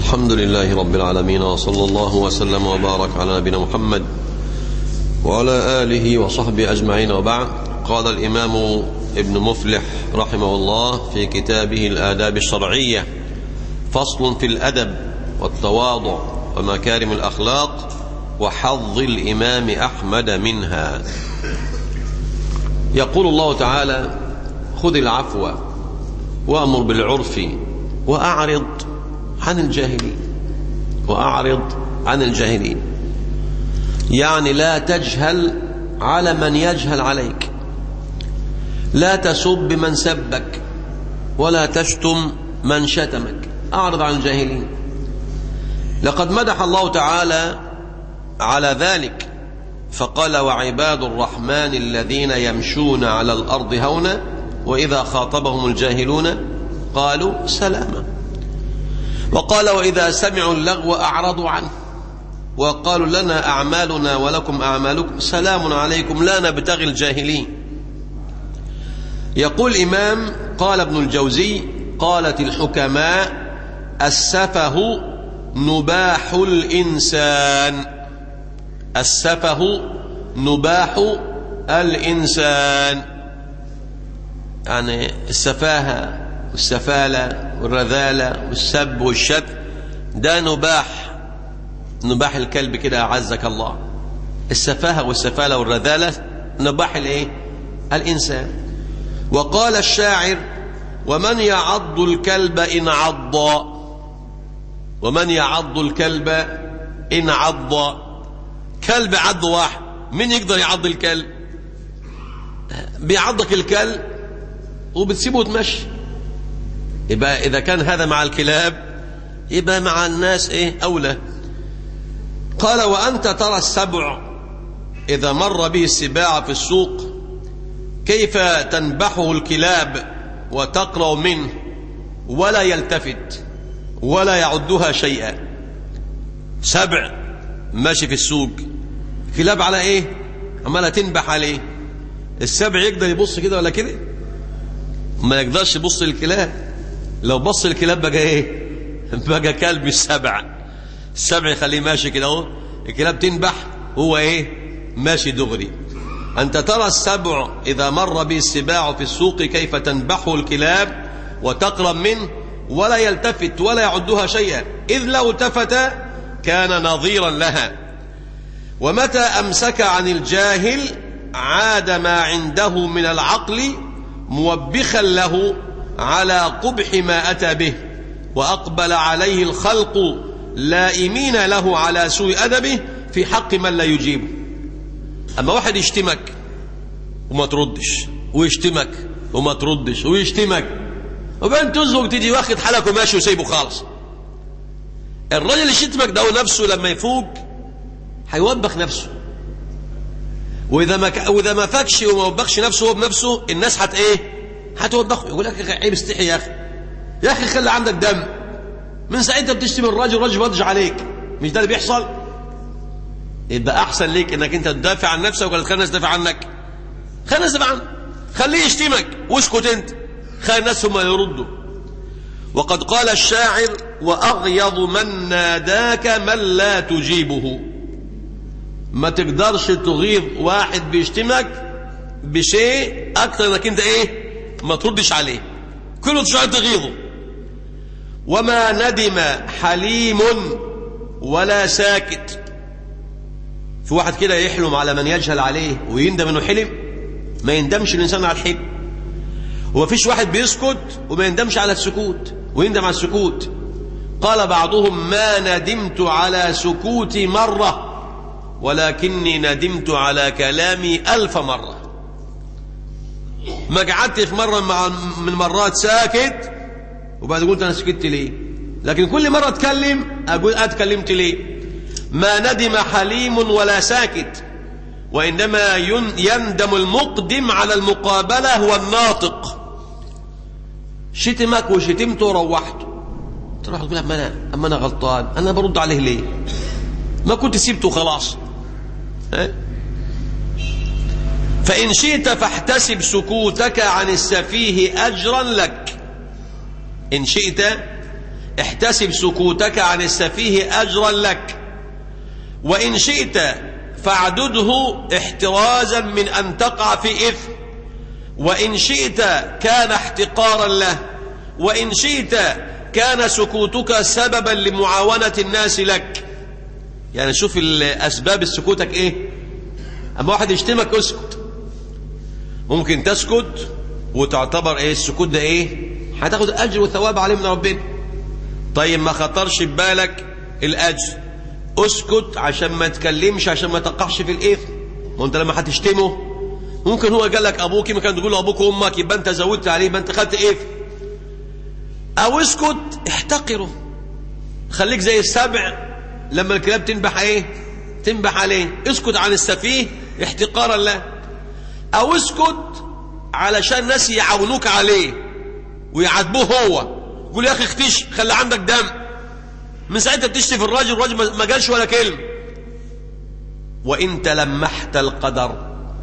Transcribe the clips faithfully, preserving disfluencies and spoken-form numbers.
الحمد لله رب العالمين، وصلى الله وسلم وبارك على نبينا محمد وعلى آله وصحبه أجمعين، وبعد. قال الإمام ابن مفلح رحمه الله في كتابه الآداب الشرعية: فصل في الأدب والتواضع ومكارم الأخلاق وحظ الإمام أحمد منها. يقول الله تعالى: خذ العفو وأمر بالعرف وأعرض عن الجاهلين. وأعرض عن الجاهلين يعني لا تجهل على من يجهل عليك، لا تسب من سبك ولا تشتم من شتمك، أعرض عن الجاهلين. لقد مدح الله تعالى على ذلك فقال: وعباد الرحمن الذين يمشون على الأرض هونا وإذا خاطبهم الجاهلون قالوا سلاما. وقال: وإذا سمعوا اللغو أعرضوا عنه وقالوا لنا أعمالنا ولكم أعمالكم سلام عليكم لا نبتغي الجاهلين. يقول الإمام: قال ابن الجوزي: قالت الحكماء: السفه نباح الإنسان. السفه نباح الإنسان يعني السفاهة والسفالة والرذالة والسب والشتم ده نباح، نباح الكلب كده أعزك الله. السفاهة والسفالة والرذالة نباح الايه؟ الإنسان. وقال الشاعر: ومن يعض الكلب إن عض، ومن يعض الكلب إن عض. كلب عض واحد، مين يقدر يعض الكلب؟ بيعضك الكلب وبتسيبه وتمشي. يبقى إذا كان هذا مع الكلاب يبقى مع الناس إيه أولى. قال: وأنت ترى السبع إذا مر به السباع في السوق كيف تنبحه الكلاب وتقرأ منه ولا يلتفت ولا يعدها شيئا. سبع ماشي في السوق، كلاب على إيه؟ عمالة تنبح عليه. السبع يقدر يبص كده ولا كده؟ ما يقدرش يبص الكلاب. لو بص الكلاب بقى ايه؟ بقى كلب السبع. السبع يخليه ماشي كده اهو، الكلاب تنبح هو ايه؟ ماشي دغري. انت ترى السبع اذا مر به السباع في السوق كيف تنبحه الكلاب وتقرب منه ولا يلتفت ولا يعدها شيئا، اذ لو التفت كان نظيرا لها. ومتى امسك عن الجاهل عاد ما عنده من العقل موبخا له على قبح ما أتى به، وأقبل عليه الخلق لائمين له على سوء أدبه في حق من لا يجيبه. أما واحد يشتمك وما تردش، ويشتمك وما تردش، ويشتمك، وبين تزوج تيجي واخد حالك وماشي وسيبه خالص. الرجل اللي شتمك ده نفسه لما يفوق هيوبخ نفسه، وإذا ما ك... وإذا ما فاكش وما وبخش نفسه هو بنفسه الناس هت إيه؟ هتوبخه. يقول لك عيب، استحي يا أخي، يا أخي خلي عندك دم. من ساعتها بتشتم الراجل، الراجل بيرجع عليك. مش ده اللي بيحصل؟ يبقى أحسن ليك إنك أنت تدافع عن نفسك ولا تخلي الناس تدافع عنك؟ خلي الناس تدافع عنك، خليه يشتمك واسكت أنت، خلي الناس هم يردوا. وقد قال الشاعر: وأغيظ من ناداك من لا تجيبه. ما تقدرش تغيظ واحد بيشتمك بشيء أكثر إنك أنت إيه؟ ما تردش عليه، كله تشعر تغيظه. وما ندم حليم ولا ساكت. في واحد كده يحلم على من يجهل عليه ويندم انه حلم؟ ما يندمش الانسان على الحلم. ومفيش واحد بيسكت وما يندمش على السكوت ويندم على السكوت. قال بعضهم: ما ندمت على سكوتي مرة ولكني ندمت على كلامي ألف مرة. ما قعدت في مرة مع من مرات ساكت وبعد قلت أنا سكت ليه، لكن كل مرة أتكلم أقول أتكلمت ليه. ما ندم حليم ولا ساكت، وإنما يندم المقدم على المقابلة هو الناطق. شتمك وشتمته وروحته، تروح تقول أما أنا أما أنا غلطان، أنا برد عليه ليه؟ ما كنت سيبته خلاص. ها؟ فإن شئت فاحتسب سكوتك عن السفيه أجرا لك. إن شئت احتسب سكوتك عن السفيه أجرا لك، وإن شئت فاعدده احترازا من أن تقع في إثم، وإن شئت كان احتقارا له، وإن شئت كان سكوتك سببا لمعاونة الناس لك. يعني شوف الأسباب سكوتك إيه. أما واحد يشتمك اسكت، ممكن تسكت وتعتبر إيه السكوت ده إيه، هتاخد أجر وثواب عليه من ربنا. طيب ما خطرش ببالك الأجر، اسكت عشان ما تكلمش، عشان ما تقعش في الإثم. وانت لما هتشتمه ممكن هو قال لك أبوك، ما كان تقول له أبوك وأمك، يبقى أنت زودت عليه، يبقى أنت خدت إثم. أو اسكت احتقره، خليك زي السبع لما الكلاب تنبح إيه، تنبح عليه. اسكت عن السفيه احتقارا له، أو اسكت علشان الناس يعاونوك عليه ويعاتبوه هو، يقول يا أخي اختش، خلي عندك دم. من ساعتها بتشتي في الراجل، الراجل ما قالش ولا كلمة. وإن تلمحت القدر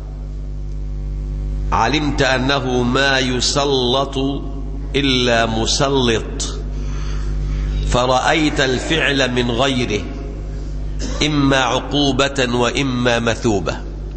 علمت أنه ما يسلط إلا مسلط، فرأيت الفعل من غيره إما عقوبة وإما مثوبة.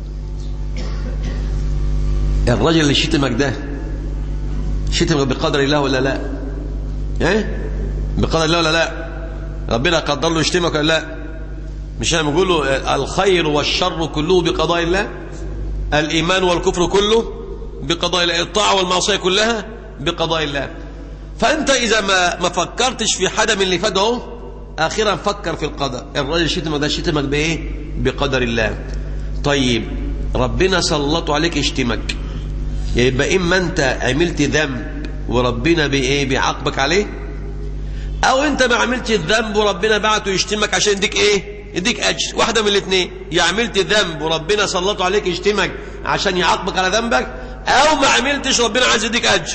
الرجل اللي شتمك ده شتمك بقدر الله ولا لا؟ ايه بقدر الله ولا لا؟ ربنا قدر له يشتمك ولا لا؟ مش انا بقول له الخير والشر كله بقضاء الله، الإيمان والكفر كله بقضاء الله، الطاعة والمعصية كلها بقضاء الله. فأنت إذا ما ما فكرتش في حدا من اللي فات اهو، آخرا فكر في القدر. الرجل شتمك ده شتمك بإيه؟ بقدر الله. طيب ربنا سلطه عليك يشتمك، يبقى إما أنت عملت ذنب وربنا بإيه بيعاقبك عليه، أو أنت ما عملتش الذنب وربنا بعته يشتمك عشان يديك إيه؟ يديك أجر. واحدة من الاثنين، يا عملت ذنب وربنا سلطه عليك يشتمك عشان يعاقبك على ذنبك، أو ما عملتش ربنا عايز يديك أجر.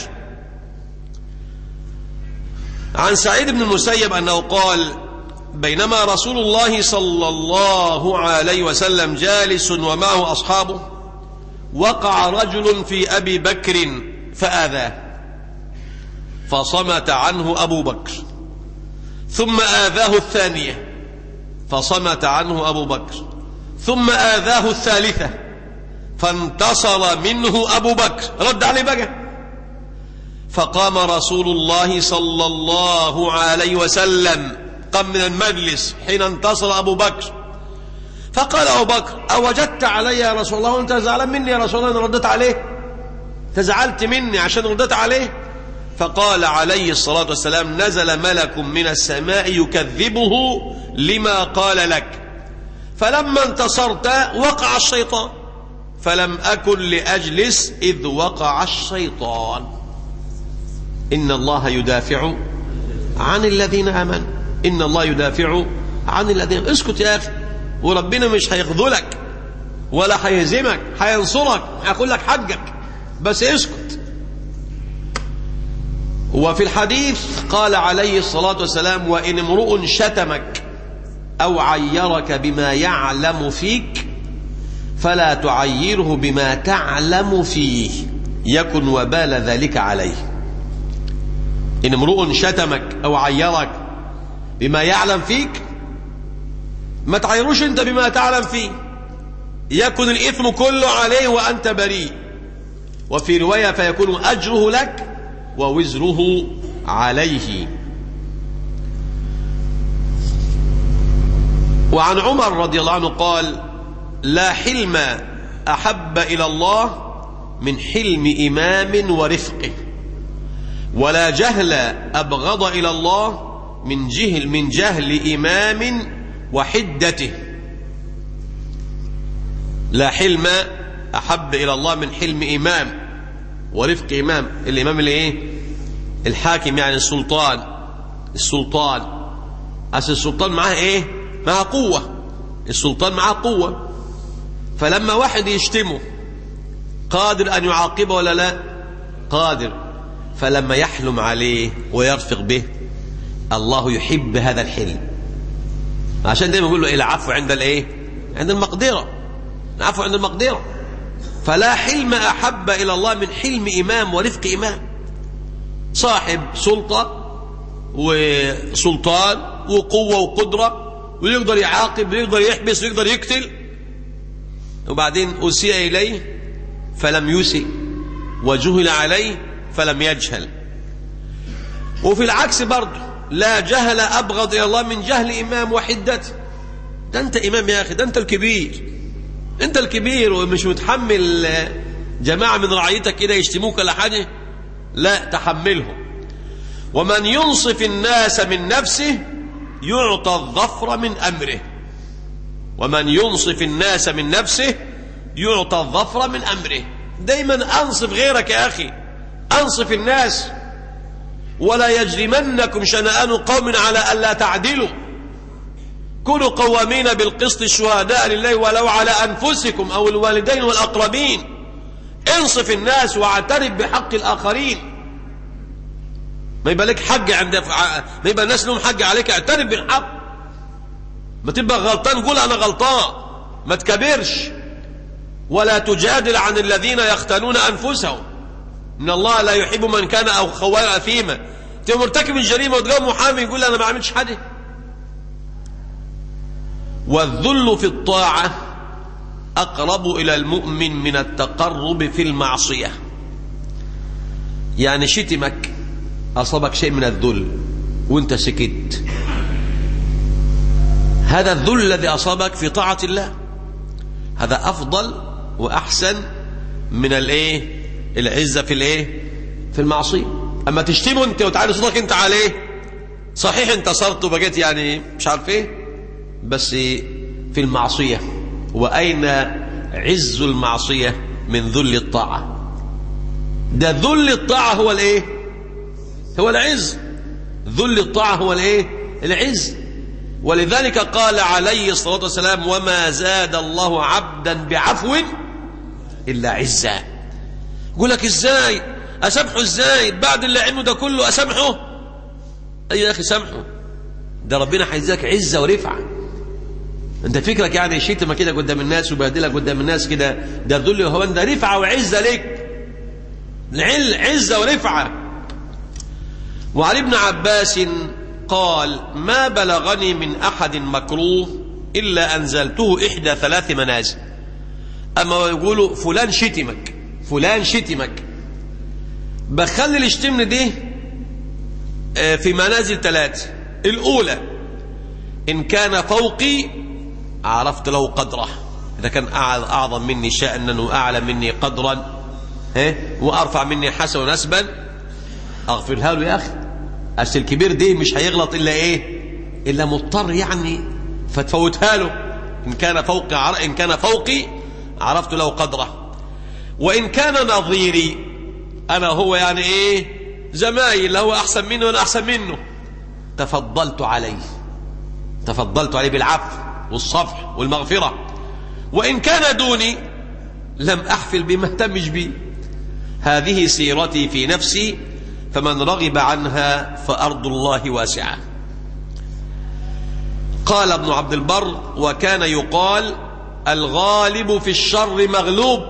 عن سعيد بن المسيب أنه قال: بينما رسول الله صلى الله عليه وسلم جالس ومعه أصحابه، وقع رجل في أبي بكر فآذاه، فصمت عنه أبو بكر، ثم آذاه الثانية فصمت عنه أبو بكر، ثم آذاه الثالثة فانتصر منه أبو بكر، رد عليه بقى. فقام رسول الله صلى الله عليه وسلم، قام من المجلس حين انتصر أبو بكر، فقال أبو بكر: أوجدت علي يا رسول الله وأنت زعلان مني يا رسول الله؟ أنا ردت عليه، تزعلت مني عشان ردت عليه؟ فقال عليه الصلاة والسلام: نزل ملك من السماء يكذبه لما قال لك، فلما انتصرت وقع الشيطان، فلم أكن لأجلس إذ وقع الشيطان. إن الله يدافع عن الذين آمنوا، إن الله يدافع عن الذين. اسكت يا أخي، وربنا مش هيخذلك ولا هيهزمك، هينصرك، هيقول لك حقك، بس اسكت. وفي الحديث قال عليه الصلاة والسلام: وإن امرؤ شتمك أو عيرك بما يعلم فيك فلا تعيره بما تعلم فيه، يكن وبال ذلك عليه. إن امرؤ شتمك أو عيرك بما يعلم فيك، ما تعيروش أنت بما تعلم فيه، يكن الإثم كله عليه وأنت بريء. وفي رواية: فيكون أجره لك ووزره عليه. وعن عمر رضي الله عنه قال: لا حلم أحب إلى الله من حلم إمام ورفقه، ولا جهل أبغض إلى الله من جهل من جهل إمام وحدته. لا حلم أحب إلى الله من حلم إمام ورفق إمام. الإمام اللي إيه؟ الحاكم، يعني السلطان. السلطان أصل السلطان معاه إيه؟ معاه قوة. السلطان معاه قوة، فلما واحد يشتمه قادر أن يعاقبه ولا لا؟ قادر. فلما يحلم عليه ويرفق به، الله يحب هذا الحلم. عشان دايما يقول له: العفو عند الايه؟ عند المقدرة. العفو عند المقدرة. فلا حلم أحب إلى الله من حلم إمام ورفق إمام. صاحب سلطة وسلطان وقوة وقدرة، ويقدر يعاقب ويقدر يحبس ويقدر يقتل، وبعدين أسيء إليه فلم يسئ، وجهل عليه فلم يجهل. وفي العكس برضه لا جهل أبغض إلى الله من جهل إمام وحدته. ده أنت إمام يا أخي، ده أنت الكبير، أنت الكبير ومش متحمل جماعة من رعيتك كده يشتموك ولا حاجة، لا تحملهم. ومن ينصف الناس من نفسه يعطى الظفر من أمره. ومن ينصف الناس من نفسه يعطى الظفر من أمره. دايما أنصف غيرك يا أخي، أنصف الناس. ولا يجرمنكم شنآن قوم على ألا تعدلوا كونوا قوامين بالقسط شهداء لله ولو على أنفسكم أو الوالدين والأقربين. انصف الناس واعترف بحق الآخرين. ما يبقى لك حق عند ما يبقى الناس لهم حق عليك، اعترف بالحق. ما تبقى غلطان قول أنا غلطان، ما تكبرش. ولا تجادل عن الذين يختانون أنفسهم، إن الله لا يحب من كان أو خوان أثيما. تبقى مرتكب الجريمة وتقوم محامي يقول أنا ما عملتش حاجة. والذل في الطاعة أقرب إلى المؤمن من التقرب في المعصية. يعني شتمك أصابك شيء من الذل وانت سكت، هذا الذل الذي أصابك في طاعة الله، هذا أفضل وأحسن من الايه العزة في الايه في المعصية. أما تشتمه انت وتعالي صوتك انت عليه، صحيح انتصرت وبقيت يعني مش عارف ايه، بس في المعصية. وأين عز المعصية من ذل الطاعة؟ ده ذل الطاعة هو الايه هو العز. ذل الطاعة هو الايه العز. ولذلك قال عليه الصلاة والسلام وما زاد الله عبدا بعفو إلا عزا. يقول لك ازاي أسامحه؟ ازاي بعد اللي عمله ده كله أسامحه؟ أي يا أخي سامحه، ده ربنا هيزيدك عزة ورفعة. انت فكرك يعني شتمه كده قدام الناس وبهدلك قدام الناس كده ده ذل؟ هو ده رفعة وعزة لك، العل عزة ورفعة. وعلي ابن عباس قال ما بلغني من أحد مكروه إلا أنزلته إحدى ثلاث منازل. أما يقولوا فلان شتمك فلان شتمك بخلي الاشتمن دي في منازل ثلاث. الأولى إن كان فوقي عرفت له قدره، إذا كان أعظم مني شأنا وأعلى مني قدرا وأرفع مني حسنا ونسبا أغفرها له يا أخي. أصل الكبير دي مش هيغلط إلا إيه إلا مضطر يعني، فتفوتها له. إن كان فوقي إن كان فوقي عرفت له قدره. وإن كان نظيري أنا هو يعني إيه زمايل، هو أحسن منه وأنا أحسن منه، تفضلت عليه تفضلت عليه بالعفو والصفح والمغفرة. وإن كان دوني لم أحفل بما اهتمش بي. هذه سيرتي في نفسي فمن رغب عنها فأرض الله واسعة. قال ابن عبد البر وكان يقال الغالب في الشر مغلوب.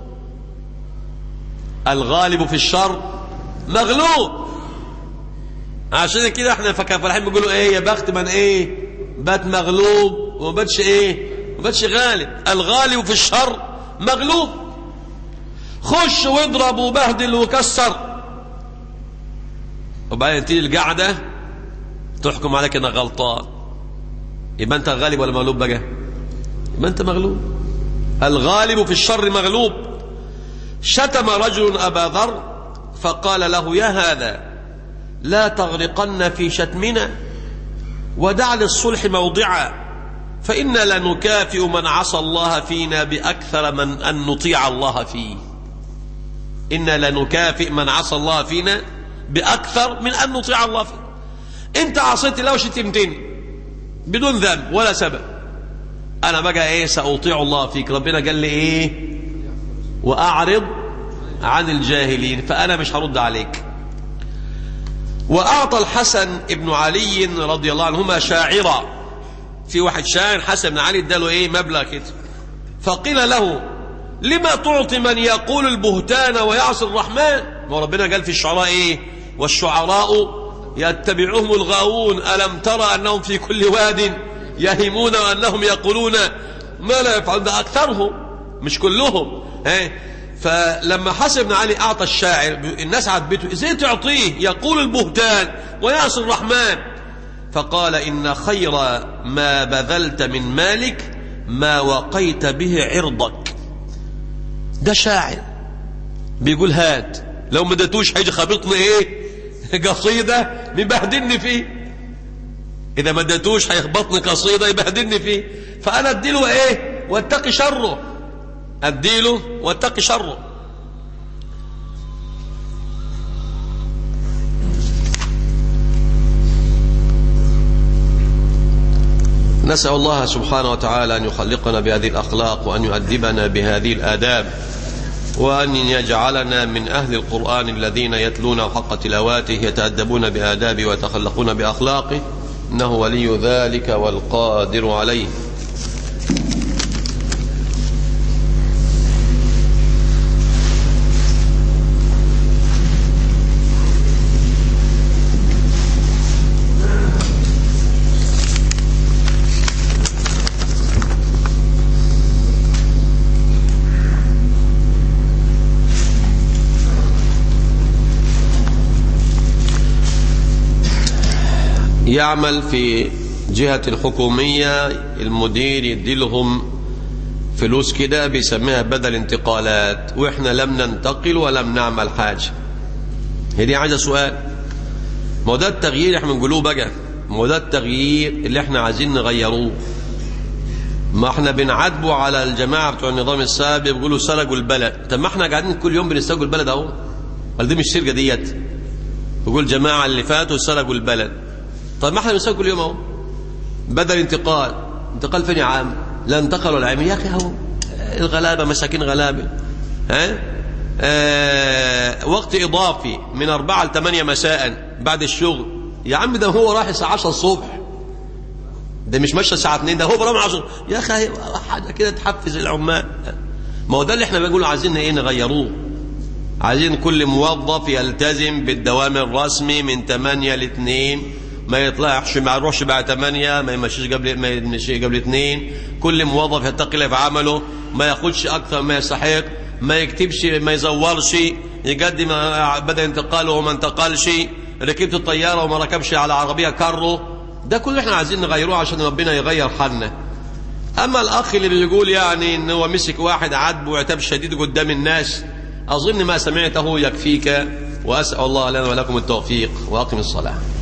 الغالب في الشر مغلوب. عشان كده احنا فلاحين بيقولوا ايه يا بخت من ايه بات مغلوب وما باتش ايه ما باتش غالب. الغالب في الشر مغلوب. خش واضرب وبهدل وكسر، وبعدين تيجي القعده تحكم عليك انك غلطان، يبقى انت غالب ولا مغلوب بقى؟ يبقى انت مغلوب. الغالب في الشر مغلوب. شتم رجل أبا ذر فقال له يا هذا لا تغرقن في شتمنا ودع للصلح موضعا، فإنا لنكافئ من عصى الله فينا بأكثر من أن نطيع الله فيه. إنا لنكافئ من عصى الله فينا بأكثر من أن نطيع الله فيه. أنت عصيت الله وشتمتني بدون ذنب ولا سبب، أنا بقى إيه سأطيع الله فيك. ربنا قال لي إيه وأعرض عن الجاهلين، فأنا مش هرد عليك. وأعطى الحسن ابن علي رضي الله عنهما شاعرا، في واحد شاعر حسن بن علي اداله ايه مبلغ كده، فقيل له لما تعطي من يقول البهتان ويعصي الرحمن؟ وربنا قال في الشعراء ايه والشعراء يتبعهم الغاوون ألم ترى أنهم في كل واد يهيمون وأنهم يقولون ما لا يفعلون. ده أكثرهم مش كلهم. فلما حسن بن علي أعطى الشاعر الناس عاتبته إزاي تعطيه يقول البهتان ويعصي الرحمن، فقال إن خير ما بذلت من مالك ما وقيت به عرضك. ده شاعر بيقول هات، لو ما اديتوش هيجي خابطني ايه قصيده يبهدلني فيه، اذا ما اديتوش هيخبطني قصيده يبهدلني فيه، فانا اديله ايه واتقي شره، اديله واتقي شره. نسأل الله سبحانه وتعالى أن يخلقنا بهذه الأخلاق وأن يؤدبنا بهذه الآداب، وأن يجعلنا من أهل القرآن الذين يتلون حق تلاواته يتأدبون بآدابه ويتخلقون بأخلاقه، إنه ولي ذلك والقادر عليه. يعمل في جهة الحكومية، المدير يديلهم فلوس كده بيسميها بدل انتقالات، واحنا لم ننتقل ولم نعمل حاجة. هي دي عايزة سؤال. ما ده التغيير احنا بنقولوه بقى، ما ده التغيير اللي احنا عايزين نغيروه. ما احنا بنعاتبوا على الجماعة بتوع النظام السابق بيقولوا سرقوا البلد. طب ما احنا قاعدين كل يوم بنسرقوا البلد اهو، ولا دي مش سرقة ديت؟ بيقول الجماعة اللي فاتوا سرقوا البلد. طيب ما احنا بنسوي كل يوم اهو بدل انتقال. انتقال فين يا عم؟ لا انتقل ولا عام يا اخي اهو الغلابه مساكين غلابه. ها آه وقت اضافي من أربعة لثمانية مساء بعد الشغل يا عم، ده هو رايح الساعه عشرة الصبح، ده مش ماشي الساعه اتنين، ده هو برامج عشرة يا اخي، حاجه كده تحفز العمال. ما هو ده اللي احنا بنقول عايزين ايه نغيروه. عايزين كل موظف يلتزم بالدوام الرسمي من ثمانية ل اثنين، ما يطلعش ما يروحش بعد ثمانية، ما يمشيش قبل ما يمشي قبل اثنين. كل موظف يتقي الله في عمله، ما ياخدش اكثر ما يستحق، ما يكتبش، ما يزورش، يقدم بدل انتقاله وما انتقلش، ركبت الطياره وما ركبش على عربيه كارو. ده كله احنا عايزين نغيروه عشان ربنا يغير حالنا. اما الاخ اللي بيقول يعني ان هو مسك واحد عاتبه وعتاب شديد قدام الناس، اظن ما سمعته يكفيك، واسال الله لنا ولكم التوفيق، واقم الصلاه.